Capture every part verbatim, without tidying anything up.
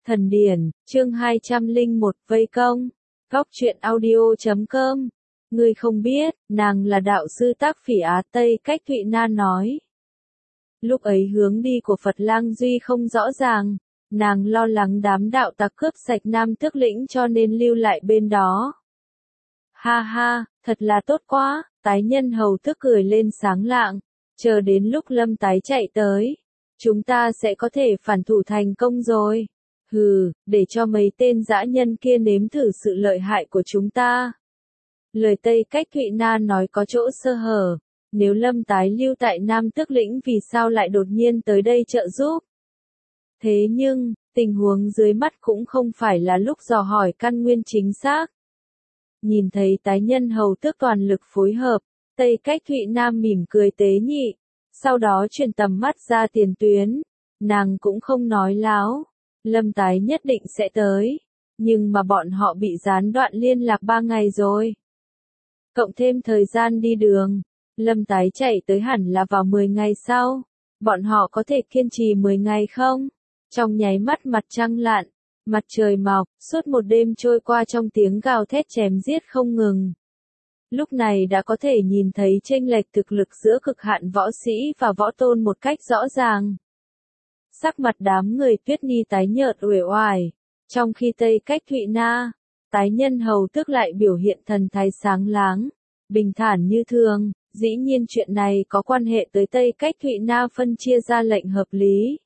Thần điển, chương hai trăm lẻ một vây công. Góc truyện audio chấm com. Ngươi không biết, nàng là đạo sư Tác Phỉ Á Tây Cách Thụy Na nói. Lúc ấy hướng đi của Phật Lang Duy không rõ ràng, nàng lo lắng đám đạo tặc cướp sạch Nam Tước Lĩnh cho nên lưu lại bên đó. Ha ha, thật là tốt quá, tái nhân hầu tức cười lên sáng lạng, chờ đến lúc Lâm tái chạy tới, chúng ta sẽ có thể phản thủ thành công rồi. Hừ, để cho mấy tên dã nhân kia nếm thử sự lợi hại của chúng ta. Lời Tây Cách Thụy Na nói có chỗ sơ hở, nếu Lâm tái lưu tại Nam Tước Lĩnh vì sao lại đột nhiên tới đây trợ giúp. Thế nhưng, tình huống dưới mắt cũng không phải là lúc dò hỏi căn nguyên chính xác. Nhìn thấy tái nhân hầu tước toàn lực phối hợp, Tây Cách Thụy Na mỉm cười tế nhị, sau đó chuyển tầm mắt ra tiền tuyến, nàng cũng không nói láo. Lâm tái nhất định sẽ tới, nhưng mà bọn họ bị gián đoạn liên lạc ba ngày rồi. Cộng thêm thời gian đi đường, Lâm tái chạy tới hẳn là vào mười ngày sau. Bọn họ có thể kiên trì mười ngày không? Trong nháy mắt mặt trăng lặn, mặt trời mọc, suốt một đêm trôi qua trong tiếng gào thét chém giết không ngừng. Lúc này đã có thể nhìn thấy chênh lệch thực lực giữa cực hạn võ sĩ và võ tôn một cách rõ ràng. Sắc mặt đám người Tuyết Nhi tái nhợt uể oải, trong khi Tây Cách Thụy Na, tái nhân hầu tước lại biểu hiện thần thái sáng láng, bình thản như thường. Dĩ nhiên chuyện này có quan hệ tới Tây Cách Thụy Na phân chia ra lệnh hợp lý.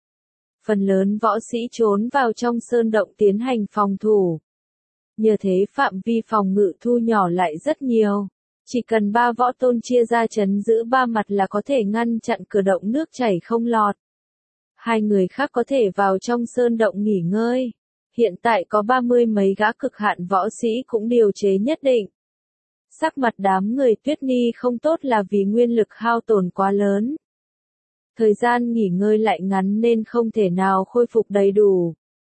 Phần lớn võ sĩ trốn vào trong sơn động tiến hành phòng thủ. Nhờ thế phạm vi phòng ngự thu nhỏ lại rất nhiều. Chỉ cần ba võ tôn chia ra trấn giữ ba mặt là có thể ngăn chặn cửa động nước chảy không lọt. Hai người khác có thể vào trong sơn động nghỉ ngơi. Hiện tại có ba mươi mấy gã cực hạn võ sĩ cũng điều chế nhất định. Sắc mặt đám người Tuyết Nhi không tốt là vì nguyên lực hao tổn quá lớn. Thời gian nghỉ ngơi lại ngắn nên không thể nào khôi phục đầy đủ.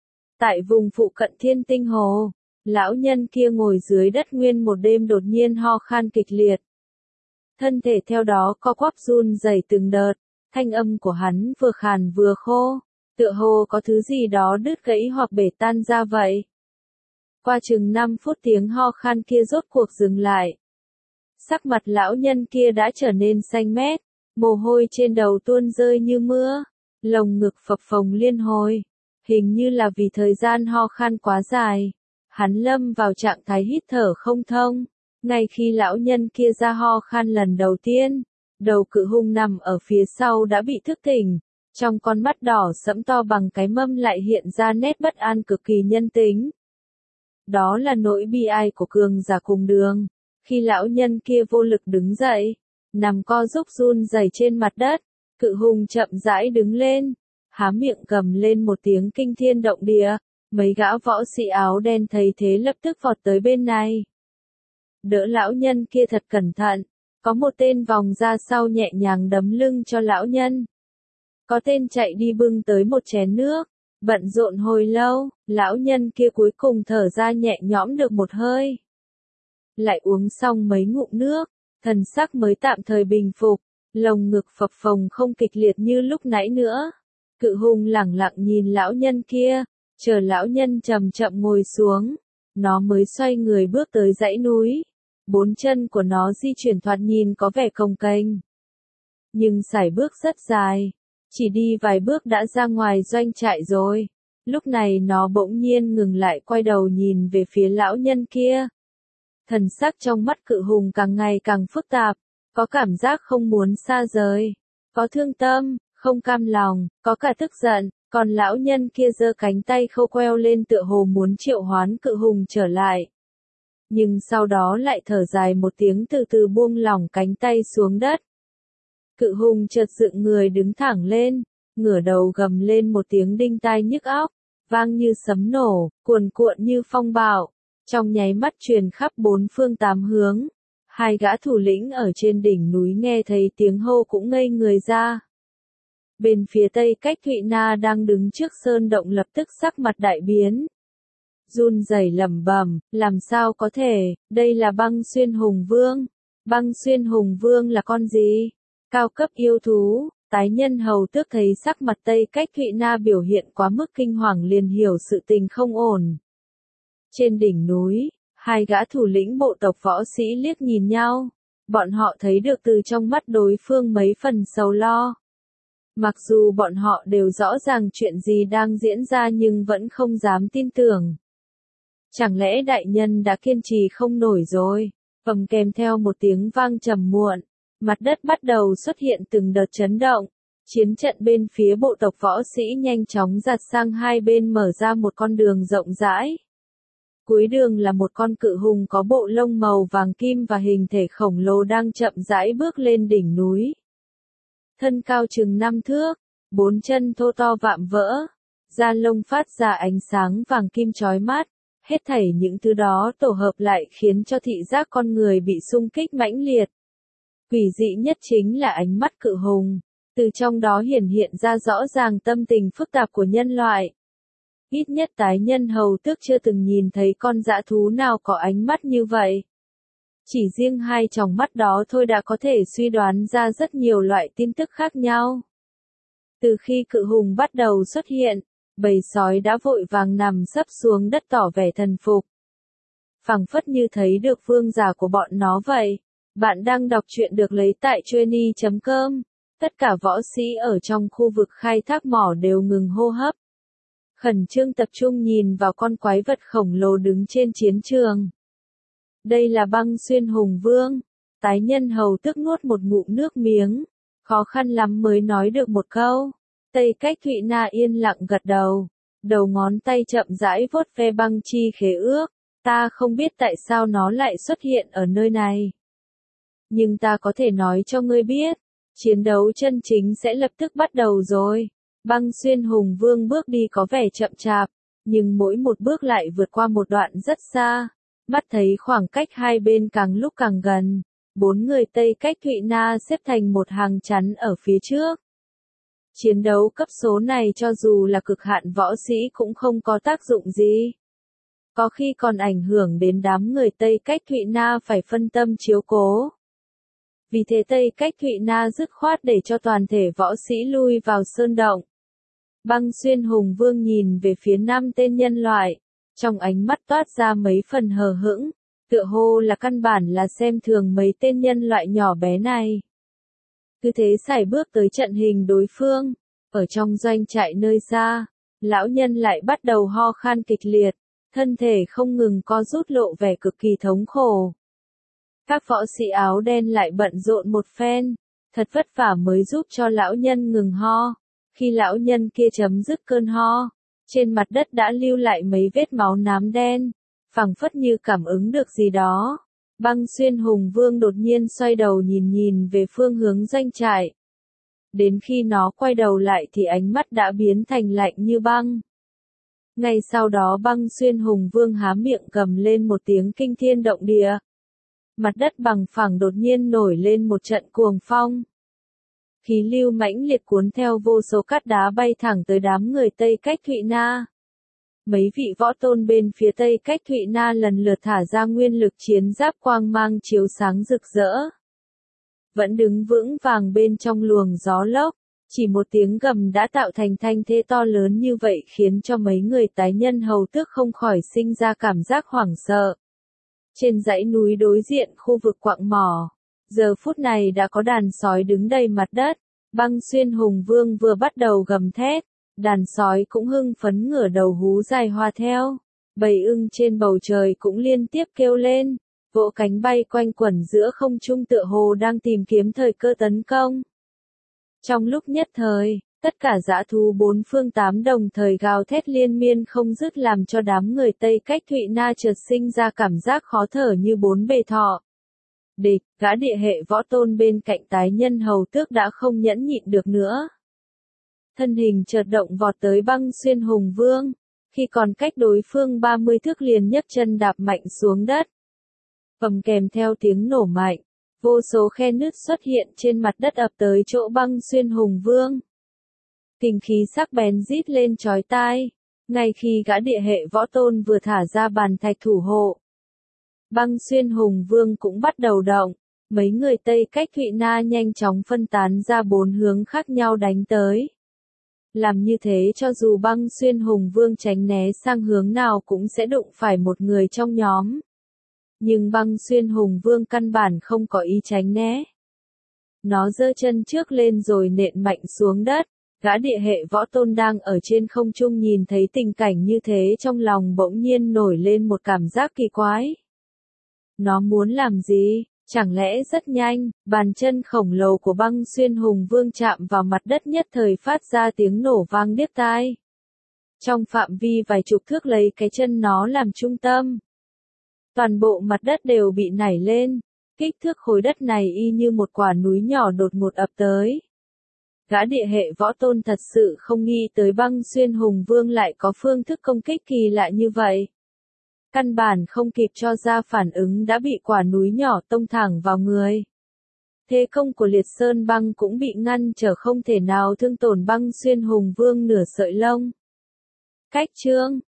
Tại vùng phụ cận Thiên Tinh Hồ, lão nhân kia ngồi dưới đất nguyên một đêm đột nhiên ho khan kịch liệt. Thân thể theo đó co quắp run rẩy từng đợt, thanh âm của hắn vừa khàn vừa khô, tựa hồ có thứ gì đó đứt gãy hoặc bể tan ra vậy. Qua chừng năm phút tiếng ho khan kia rốt cuộc dừng lại. Sắc mặt lão nhân kia đã trở nên xanh mét, mồ hôi trên đầu tuôn rơi như mưa, lồng ngực phập phồng liên hồi. Hình như là vì thời gian ho khan quá dài, hắn lâm vào trạng thái hít thở không thông. Ngay khi lão nhân kia ra ho khan lần đầu tiên, đầu cự hung nằm ở phía sau đã bị thức tỉnh, trong con mắt đỏ sẫm to bằng cái mâm lại hiện ra nét bất an cực kỳ nhân tính. Đó là nỗi bi ai của cường giả cùng đường. Khi lão nhân kia vô lực đứng dậy, nằm co rúc run rẩy trên mặt đất, cự hùng chậm rãi đứng lên, há miệng gầm lên một tiếng kinh thiên động địa. Mấy gã võ sĩ áo đen thấy thế lập tức vọt tới bên này. Đỡ lão nhân kia thật cẩn thận, có một tên vòng ra sau nhẹ nhàng đấm lưng cho lão nhân. Có tên chạy đi bưng tới một chén nước. Bận rộn hồi lâu, lão nhân kia cuối cùng thở ra nhẹ nhõm được một hơi. Lại uống xong mấy ngụm nước, thần sắc mới tạm thời bình phục, lồng ngực phập phồng không kịch liệt như lúc nãy nữa. Cự hùng lẳng lặng nhìn lão nhân kia, chờ lão nhân chậm chậm ngồi xuống, nó mới xoay người bước tới dãy núi. Bốn chân của nó di chuyển thoạt nhìn có vẻ cồng kềnh, nhưng sải bước rất dài. Chỉ đi vài bước đã ra ngoài doanh trại rồi. Lúc này nó bỗng nhiên ngừng lại quay đầu nhìn về phía lão nhân kia. Thần sắc trong mắt cự hùng càng ngày càng phức tạp, có cảm giác không muốn xa rời, có thương tâm, không cam lòng, có cả tức giận, còn lão nhân kia giơ cánh tay khâu queo lên tựa hồ muốn triệu hoán cự hùng trở lại. Nhưng sau đó lại thở dài một tiếng từ từ buông lỏng cánh tay xuống đất. Cự hùng chợt dựng người đứng thẳng lên, ngửa đầu gầm lên một tiếng đinh tai nhức óc, vang như sấm nổ, cuồn cuộn như phong bạo, trong nháy mắt truyền khắp bốn phương tám hướng. Hai gã thủ lĩnh ở trên đỉnh núi nghe thấy tiếng hô cũng ngây người ra. Bên phía Tây Cách Thụy Na đang đứng trước sơn động lập tức sắc mặt đại biến. Run rẩy lẩm bẩm, làm sao có thể, đây là Băng Xuyên Hùng Vương. Băng Xuyên Hùng Vương là con gì? Cao cấp yêu thú, Tái nhân hầu tước thấy sắc mặt Tây Cách Thụy Na biểu hiện quá mức kinh hoàng liền hiểu sự tình không ổn. Trên đỉnh núi, hai gã thủ lĩnh bộ tộc võ sĩ liếc nhìn nhau, bọn họ thấy được từ trong mắt đối phương mấy phần sầu lo. Mặc dù bọn họ đều rõ ràng chuyện gì đang diễn ra nhưng vẫn không dám tin tưởng. Chẳng lẽ đại nhân đã kiên trì không nổi rồi? Ầm kèm theo một tiếng vang trầm muộn, mặt đất bắt đầu xuất hiện từng đợt chấn động. Chiến trận bên phía bộ tộc võ sĩ nhanh chóng giạt sang hai bên mở ra một con đường rộng rãi. Cuối đường là một con cự hùng có bộ lông màu vàng kim và hình thể khổng lồ đang chậm rãi bước lên đỉnh núi. Thân cao chừng năm thước, bốn chân thô to vạm vỡ, da lông phát ra ánh sáng vàng kim chói mắt. Hết thảy những thứ đó tổ hợp lại khiến cho thị giác con người bị xung kích mãnh liệt. Quỷ dị nhất chính là ánh mắt cự hùng, từ trong đó hiển hiện ra rõ ràng tâm tình phức tạp của nhân loại. Ít nhất tái nhân hầu tước chưa từng nhìn thấy con dã thú nào có ánh mắt như vậy. Chỉ riêng hai tròng mắt đó thôi đã có thể suy đoán ra rất nhiều loại tin tức khác nhau. Từ khi cự hùng bắt đầu xuất hiện, bầy sói đã vội vàng nằm sấp xuống đất tỏ vẻ thần phục. Phảng phất như thấy được vương giả của bọn nó vậy. Bạn đang đọc truyện được lấy tại Chueny chấm com. Tất cả võ sĩ ở trong khu vực khai thác mỏ đều ngừng hô hấp. Khẩn trương tập trung nhìn vào con quái vật khổng lồ đứng trên chiến trường. Đây là Băng Xuyên Hùng Vương. Tái nhân hầu tước nuốt một ngụm nước miếng. Khó khăn lắm mới nói được một câu. Tây Cách Thụy Na yên lặng gật đầu. Đầu ngón tay chậm rãi vuốt ve băng chi khế ước. Ta không biết tại sao nó lại xuất hiện ở nơi này. Nhưng ta có thể nói cho ngươi biết. Chiến đấu chân chính sẽ lập tức bắt đầu rồi. Băng Xuyên Hùng Vương bước đi có vẻ chậm chạp. Nhưng mỗi một bước lại vượt qua một đoạn rất xa. Mắt thấy khoảng cách hai bên càng lúc càng gần. Bốn người Tây Cách Thụy Na xếp thành một hàng chắn ở phía trước. Chiến đấu cấp số này cho dù là cực hạn võ sĩ cũng không có tác dụng gì. Có khi còn ảnh hưởng đến đám người Tây Cách Thụy Na phải phân tâm chiếu cố. Vì thế Tây Cách Thụy Na dứt khoát để cho toàn thể võ sĩ lui vào sơn động. Băng Xuyên Hùng Vương nhìn về phía năm tên nhân loại, trong ánh mắt toát ra mấy phần hờ hững, tựa hồ là căn bản là xem thường mấy tên nhân loại nhỏ bé này. Cứ thế sải bước tới trận hình đối phương, ở trong doanh trại nơi xa, lão nhân lại bắt đầu ho khan kịch liệt, thân thể không ngừng co rút lộ vẻ cực kỳ thống khổ. Các võ sĩ áo đen lại bận rộn một phen, thật vất vả mới giúp cho lão nhân ngừng ho. Khi lão nhân kia chấm dứt cơn ho, trên mặt đất đã lưu lại mấy vết máu nám đen, phảng phất như cảm ứng được gì đó. Băng Xuyên Hùng Vương đột nhiên xoay đầu nhìn nhìn về phương hướng doanh trại. Đến khi nó quay đầu lại thì ánh mắt đã biến thành lạnh như băng. Ngay sau đó Băng Xuyên Hùng Vương há miệng gầm lên một tiếng kinh thiên động địa. Mặt đất bằng phẳng đột nhiên nổi lên một trận cuồng phong. Khí lưu mãnh liệt cuốn theo vô số cát đá bay thẳng tới đám người Tây Cách Thụy Na. Mấy vị võ tôn bên phía Tây Cách Thụy Na lần lượt thả ra nguyên lực chiến giáp quang mang chiếu sáng rực rỡ. Vẫn đứng vững vàng bên trong luồng gió lốc, chỉ một tiếng gầm đã tạo thành thanh thế to lớn như vậy khiến cho mấy người tái nhân hầu tước không khỏi sinh ra cảm giác hoảng sợ. Trên dãy núi đối diện khu vực quặng mỏ, giờ phút này đã có đàn sói đứng đầy mặt đất. Băng Xuyên Hùng Vương vừa bắt đầu gầm thét, đàn sói cũng hưng phấn ngửa đầu hú dài hoa theo. Bầy ưng trên bầu trời cũng liên tiếp kêu lên, vỗ cánh bay quanh quẩn giữa không trung tựa hồ đang tìm kiếm thời cơ tấn công. Trong lúc nhất thời, tất cả dã thú bốn phương tám đồng thời gào thét liên miên không dứt làm cho đám người Tây Cách Thụy Na chợt sinh ra cảm giác khó thở như bốn bề thọ. Địch, gã địa hệ võ tôn bên cạnh tái nhân hầu tước đã không nhẫn nhịn được nữa. Thân hình chợt động vọt tới Băng Xuyên Hùng Vương, khi còn cách đối phương ba mươi thước liền nhấc chân đạp mạnh xuống đất. Ầm kèm theo tiếng nổ mạnh, vô số khe nứt xuất hiện trên mặt đất ập tới chỗ Băng Xuyên Hùng Vương. Kình khí sắc bén rít lên chói tai, ngay khi gã địa hệ võ tôn vừa thả ra bàn thạch thủ hộ. Băng Xuyên Hùng Vương cũng bắt đầu động, Mấy người Tây Cách Thụy Na nhanh chóng phân tán ra bốn hướng khác nhau đánh tới. Làm như thế cho dù Băng Xuyên Hùng Vương tránh né sang hướng nào cũng sẽ đụng phải một người trong nhóm. Nhưng Băng Xuyên Hùng Vương căn bản không có ý tránh né. Nó giơ chân trước lên rồi nện mạnh xuống đất. Gã địa hệ võ tôn đang ở trên không trung nhìn thấy tình cảnh như thế trong lòng bỗng nhiên nổi lên một cảm giác kỳ quái. Nó muốn làm gì? Chẳng lẽ rất nhanh, bàn chân khổng lồ của Băng Xuyên Hùng Vương chạm vào mặt đất nhất thời phát ra tiếng nổ vang điếc tai. Trong phạm vi vài chục thước lấy cái chân nó làm trung tâm. Toàn bộ mặt đất đều bị nảy lên, kích thước khối đất này y như một quả núi nhỏ đột ngột ập tới. Gã địa hệ võ tôn thật sự không nghĩ tới Băng Xuyên Hùng Vương lại có phương thức công kích kỳ lạ như vậy. Căn bản không kịp cho ra phản ứng đã bị quả núi nhỏ tông thẳng vào người. Thế công của Liệt Sơn Băng cũng bị ngăn trở không thể nào thương tổn Băng Xuyên Hùng Vương nửa sợi lông. Cách chương